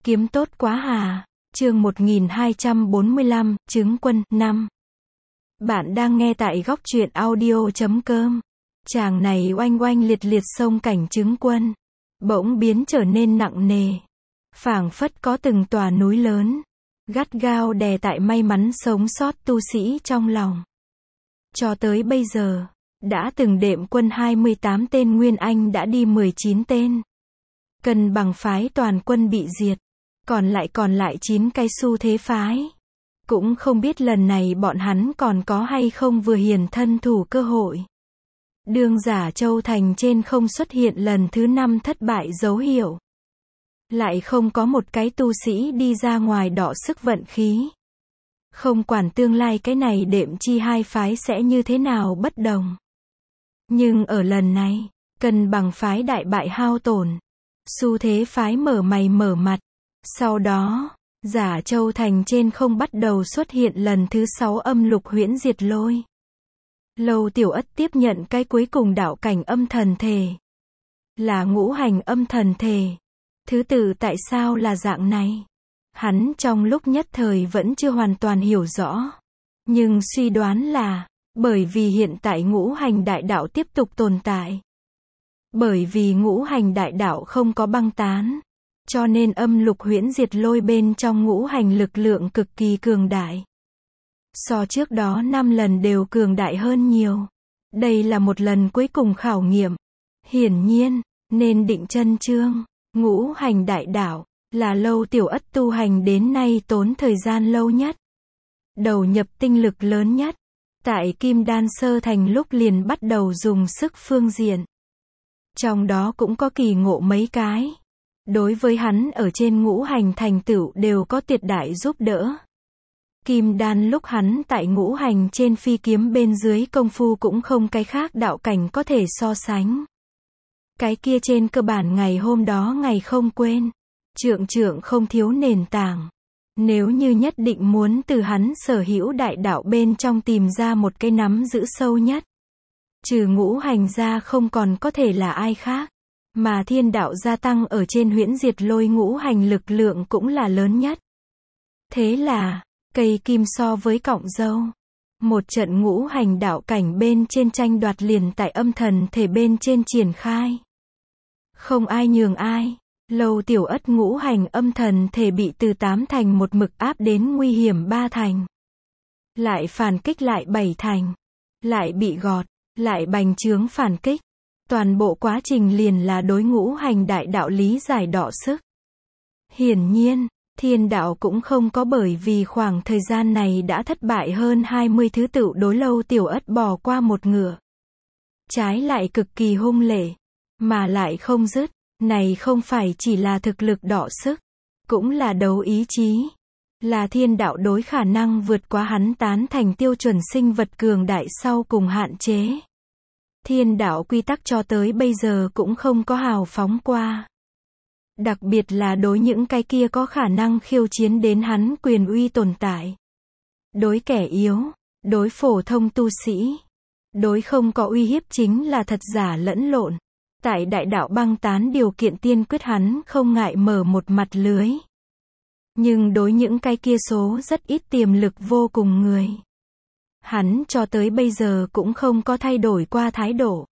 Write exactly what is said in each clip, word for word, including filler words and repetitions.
Kiếm tốt quá hà. Chương một nghìn hai trăm bốn mươi lăm, Trứng Quân, năm. Bạn đang nghe tại góc truyện audio chấm com. Chàng này oanh oanh liệt liệt xông cảnh Trứng Quân. Bỗng biến trở nên nặng nề. Phảng phất có từng tòa núi lớn. Gắt gao đè tại may mắn sống sót tu sĩ trong lòng. Cho tới bây giờ, đã từng đệm quân hai mươi tám tên Nguyên Anh đã đi mười chín tên. Cân bằng phái toàn quân bị diệt. Còn lại còn lại chín cái xu thế phái. Cũng không biết lần này bọn hắn còn có hay không vừa hiền thân thủ cơ hội. Đường Giả Châu Thành trên không xuất hiện lần thứ năm thất bại dấu hiệu. Lại không có một cái tu sĩ đi ra ngoài đọ sức vận khí. Không quản tương lai cái này đệm chi hai phái sẽ như thế nào bất đồng. Nhưng ở lần này, cân bằng phái đại bại hao tổn. Xu thế phái mở mày mở mặt. Sau đó, Giả Châu Thành trên không bắt đầu xuất hiện lần thứ sáu âm lục huyễn diệt lôi. Lâu Tiểu Ất tiếp nhận cái cuối cùng đạo cảnh âm thần thể. Là ngũ hành âm thần thể. Thứ tự tại sao là dạng này? Hắn trong lúc nhất thời vẫn chưa hoàn toàn hiểu rõ. Nhưng suy đoán là, bởi vì hiện tại ngũ hành đại đạo tiếp tục tồn tại. Bởi vì ngũ hành đại đạo không có băng tán. Cho nên âm lục huyễn diệt lôi bên trong ngũ hành lực lượng cực kỳ cường đại. So trước đó năm lần đều cường đại hơn nhiều. Đây là một lần cuối cùng khảo nghiệm. Hiển nhiên, nên định chân chương, ngũ hành đại đạo, là Lâu Tiểu Ất tu hành đến nay tốn thời gian lâu nhất. Đầu nhập tinh lực lớn nhất. Tại Kim Đan Sơ Thành lúc liền bắt đầu dùng sức phương diện. Trong đó cũng có kỳ ngộ mấy cái. Đối với hắn ở trên ngũ hành thành tựu đều có tuyệt đại giúp đỡ. Kim Đan lúc hắn tại ngũ hành trên phi kiếm bên dưới công phu cũng không cái khác đạo cảnh có thể so sánh. Cái kia trên cơ bản ngày hôm đó ngày không quên. Trượng trượng không thiếu nền tảng. Nếu như nhất định muốn từ hắn sở hữu đại đạo bên trong tìm ra một cái nắm giữ sâu nhất. Trừ ngũ hành ra không còn có thể là ai khác. Mà thiên đạo gia tăng ở trên huyễn diệt lôi ngũ hành lực lượng cũng là lớn nhất. Thế là, cây kim so với cọng dâu. Một trận ngũ hành đạo cảnh bên trên tranh đoạt liền tại âm thần thể bên trên triển khai. Không ai nhường ai. Lâu Tiểu Ất ngũ hành âm thần thể bị từ tám thành một mực áp đến nguy hiểm ba thành. Lại phản kích lại bảy thành. Lại bị gọt, lại bành trướng phản kích. Toàn bộ quá trình liền là đối ngũ hành đại đạo lý giải đọ sức. Hiển nhiên, thiên đạo cũng không có bởi vì khoảng thời gian này đã thất bại hơn hai mươi thứ tự đối Lâu Tiểu Ất bỏ qua một ngựa. Trái lại cực kỳ hung lệ, mà lại không dứt, này không phải chỉ là thực lực đọ sức, cũng là đấu ý chí. Là thiên đạo đối khả năng vượt qua hắn tán thành tiêu chuẩn sinh vật cường đại sau cùng hạn chế. Thiên đạo quy tắc cho tới bây giờ cũng không có hào phóng qua. Đặc biệt là đối những cái kia có khả năng khiêu chiến đến hắn quyền uy tồn tại. Đối kẻ yếu, đối phổ thông tu sĩ, đối không có uy hiếp chính là thật giả lẫn lộn. Tại đại đạo băng tán điều kiện tiên quyết hắn không ngại mở một mặt lưới. Nhưng đối những cái kia số rất ít tiềm lực vô cùng người. Hắn cho tới bây giờ cũng không có thay đổi qua thái độ.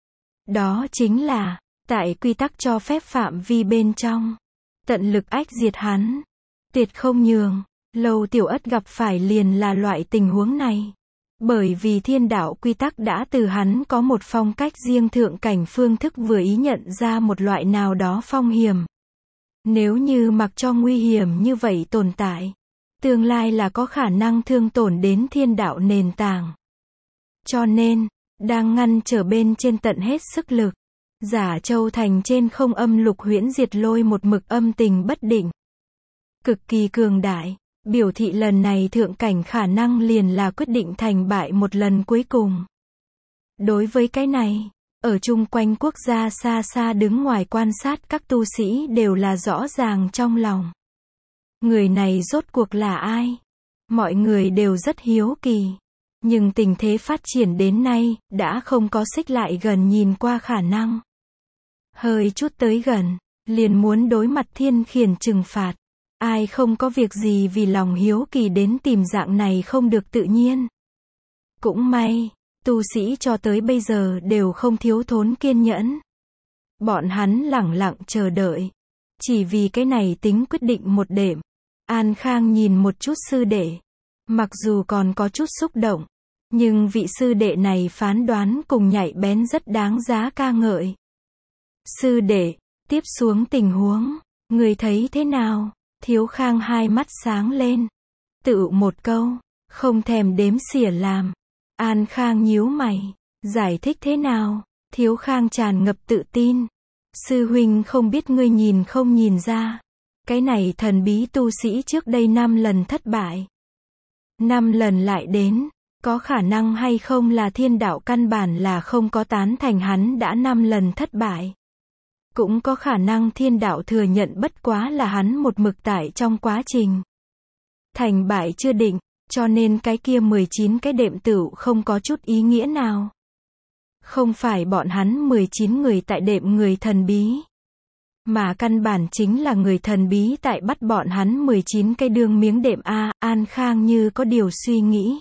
Đó chính là, tại quy tắc cho phép phạm vi bên trong, tận lực ách diệt hắn, tuyệt không nhường. Lâu Tiểu Ất gặp phải liền là loại tình huống này. Bởi vì thiên đạo quy tắc đã từ hắn có một phong cách riêng thượng cảnh phương thức vừa ý nhận ra một loại nào đó phong hiểm. Nếu như mặc cho nguy hiểm như vậy tồn tại, tương lai là có khả năng thương tổn đến thiên đạo nền tảng. Cho nên, đang ngăn trở bên trên tận hết sức lực. Giả Châu Thành trên không âm lục huyễn diệt lôi một mực âm tình bất định. Cực kỳ cường đại, biểu thị lần này thượng cảnh khả năng liền là quyết định thành bại một lần cuối cùng. Đối với cái này, ở chung quanh quốc gia xa xa đứng ngoài quan sát các tu sĩ đều là rõ ràng trong lòng. Người này rốt cuộc là ai? Mọi người đều rất hiếu kỳ. Nhưng tình thế phát triển đến nay, đã không có xích lại gần nhìn qua khả năng. Hơi chút tới gần, liền muốn đối mặt thiên khiển trừng phạt. Ai không có việc gì vì lòng hiếu kỳ đến tìm dạng này không được tự nhiên. Cũng may, tu sĩ cho tới bây giờ đều không thiếu thốn kiên nhẫn. Bọn hắn lẳng lặng chờ đợi. Chỉ vì cái này tính quyết định một đêm. An Khang nhìn một chút sư đệ. Mặc dù còn có chút xúc động, nhưng vị sư đệ này phán đoán cùng nhạy bén rất đáng giá ca ngợi. Sư đệ, tiếp xuống tình huống, người thấy thế nào? Thiếu Khang hai mắt sáng lên. Tự một câu, không thèm đếm xỉa làm. An Khang nhíu mày, giải thích thế nào? Thiếu Khang tràn ngập tự tin. Sư huynh không biết ngươi nhìn không nhìn ra. Cái này thần bí tu sĩ trước đây năm lần thất bại. Năm lần lại đến, có khả năng hay không là thiên đạo căn bản là không có tán thành hắn đã năm lần thất bại. Cũng có khả năng thiên đạo thừa nhận bất quá là hắn một mực tại trong quá trình. Thành bại chưa định, cho nên cái kia mười chín cái đệm tửu không có chút ý nghĩa nào. Không phải bọn hắn mười chín người tại đệm người thần bí. Mà căn bản chính là người thần bí tại bắt bọn hắn mười chín cái đương miếng đệm A. An Khang như có điều suy nghĩ.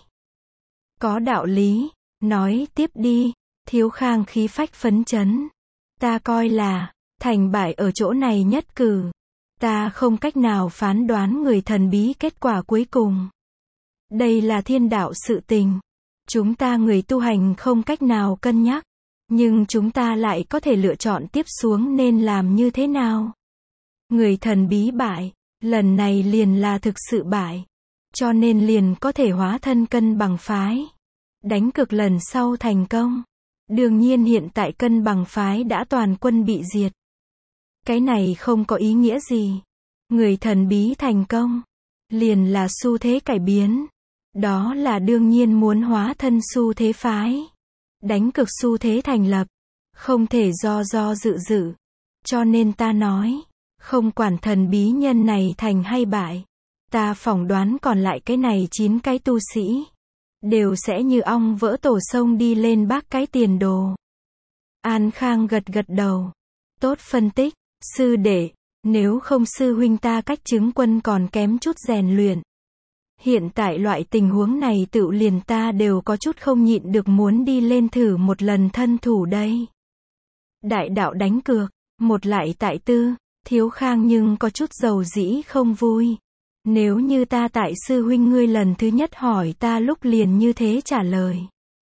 Có đạo lý, nói tiếp đi. Thiếu Khang khí phách phấn chấn. Ta coi là, thành bại ở chỗ này nhất cử. Ta không cách nào phán đoán người thần bí kết quả cuối cùng. Đây là thiên đạo sự tình. Chúng ta người tu hành không cách nào cân nhắc. Nhưng chúng ta lại có thể lựa chọn tiếp xuống nên làm như thế nào. Người thần bí bại, lần này liền là thực sự bại. Cho nên liền có thể hóa thân cân bằng phái. Đánh cược lần sau thành công. Đương nhiên hiện tại cân bằng phái đã toàn quân bị diệt. Cái này không có ý nghĩa gì. Người thần bí thành công, liền là xu thế cải biến. Đó là đương nhiên muốn hóa thân xu thế phái. Đánh cực xu thế thành lập. Không thể do do dự dự. Cho nên ta nói, không quản thần bí nhân này thành hay bại. Ta phỏng đoán còn lại cái này chín cái tu sĩ. Đều sẽ như ong vỡ tổ sông đi lên bác cái tiền đồ. An Khang gật gật đầu. Tốt phân tích, sư đệ, nếu không sư huynh ta cách chứng quân còn kém chút rèn luyện. Hiện tại loại tình huống này tự liền ta đều có chút không nhịn được muốn đi lên thử một lần thân thủ đây. Đại đạo đánh cược, một lại tại tư, Thiếu Khang nhưng có chút dầu dĩ không vui. Nếu như ta tại sư huynh ngươi lần thứ nhất hỏi ta lúc liền như thế trả lời.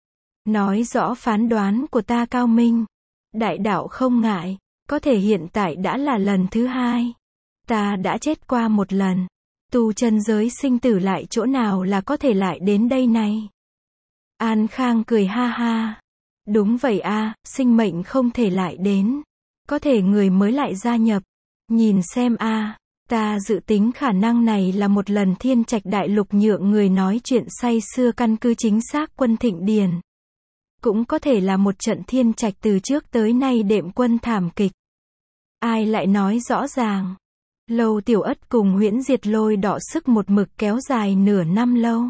Nói rõ phán đoán của ta cao minh. Đại đạo không ngại, có thể hiện tại đã là lần thứ hai. Ta đã chết qua một lần. Tu chân giới sinh tử lại chỗ nào là có thể lại đến đây này. An Khang cười ha ha. Đúng vậy a, sinh mệnh không thể lại đến. Có thể người mới lại gia nhập. Nhìn xem a, ta dự tính khả năng này là một lần thiên trạch đại lục nhượng người nói chuyện say xưa căn cứ chính xác quân thịnh điền. Cũng có thể là một trận thiên trạch từ trước tới nay đệm quân thảm kịch. Ai lại nói rõ ràng. Lâu Tiểu Ất cùng Huyễn Diệt Lôi đọ sức một mực kéo dài nửa năm lâu.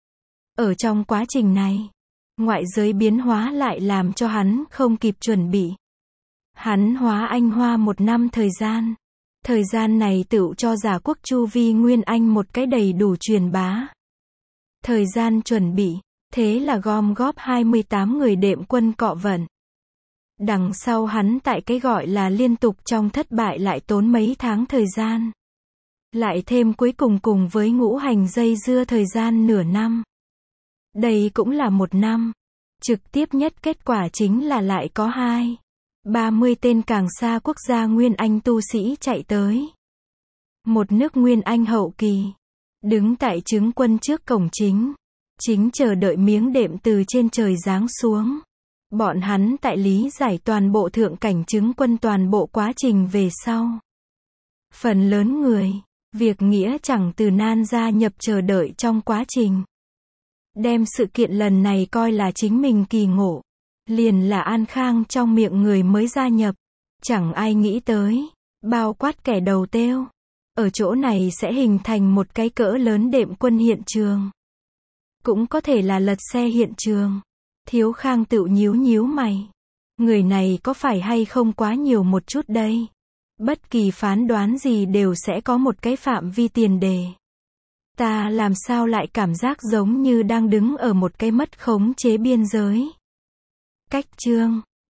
Ở trong quá trình này, ngoại giới biến hóa lại làm cho hắn không kịp chuẩn bị. Hắn hóa anh hoa một năm thời gian. Thời gian này tựu cho giả quốc chu vi Nguyên Anh một cái đầy đủ truyền bá. Thời gian chuẩn bị, thế là gom góp hai mươi tám người đệm quân cọ vận. Đằng sau hắn tại cái gọi là liên tục trong thất bại lại tốn mấy tháng thời gian. Lại thêm cuối cùng cùng với ngũ hành dây dưa thời gian nửa năm. Đây cũng là một năm. Trực tiếp nhất kết quả chính là lại có hai, ba mươi tên càng xa quốc gia Nguyên Anh tu sĩ chạy tới. Một nước Nguyên Anh hậu kỳ. Đứng tại chứng quân trước cổng chính. Chính chờ đợi miếng đệm từ trên trời giáng xuống. Bọn hắn tại lý giải toàn bộ thượng cảnh chứng quân toàn bộ quá trình về sau. Phần lớn người, việc nghĩa chẳng từ nan gia nhập chờ đợi trong quá trình. Đem sự kiện lần này coi là chính mình kỳ ngộ. Liền là An Khang trong miệng người mới gia nhập. Chẳng ai nghĩ tới, bao quát kẻ đầu têu. Ở chỗ này sẽ hình thành một cái cỡ lớn đệm quân hiện trường. Cũng có thể là lật xe hiện trường. Thiếu Khang tự nhíu nhíu mày. Người này có phải hay không quá nhiều một chút đây? Bất kỳ phán đoán gì đều sẽ có một cái phạm vi tiền đề. Ta làm sao lại cảm giác giống như đang đứng ở một cái mất khống chế biên giới. Cách chương